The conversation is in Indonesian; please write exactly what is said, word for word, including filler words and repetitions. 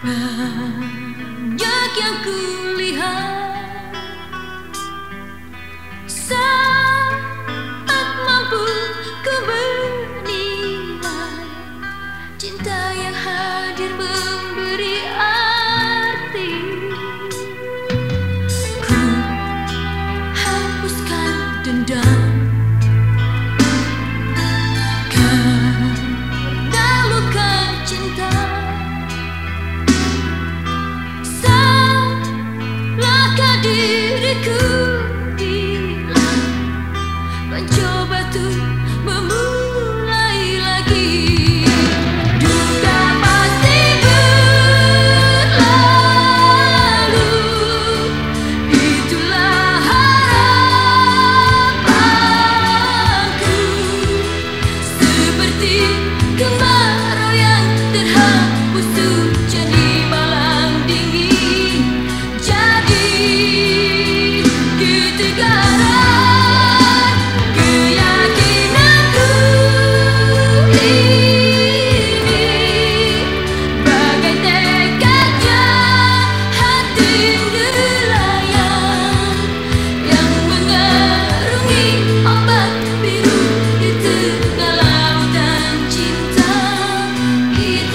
Banyak yang kulihat saat mampu ku menilai cinta yang hadir memberi arti. Ku hapuskan dendam karena luka cinta. Salahkah diriku bila mencoba tuh memulai lagi? Duka pasti berlalu, itulah harapanku. Seperti kemarau yang terhapus hujan di malam dingin, jadi ketegaran keyakinanku ini, bagai tekadnya hati nelayan yang mengarungi ombak biru di tengah lautan cinta. Itu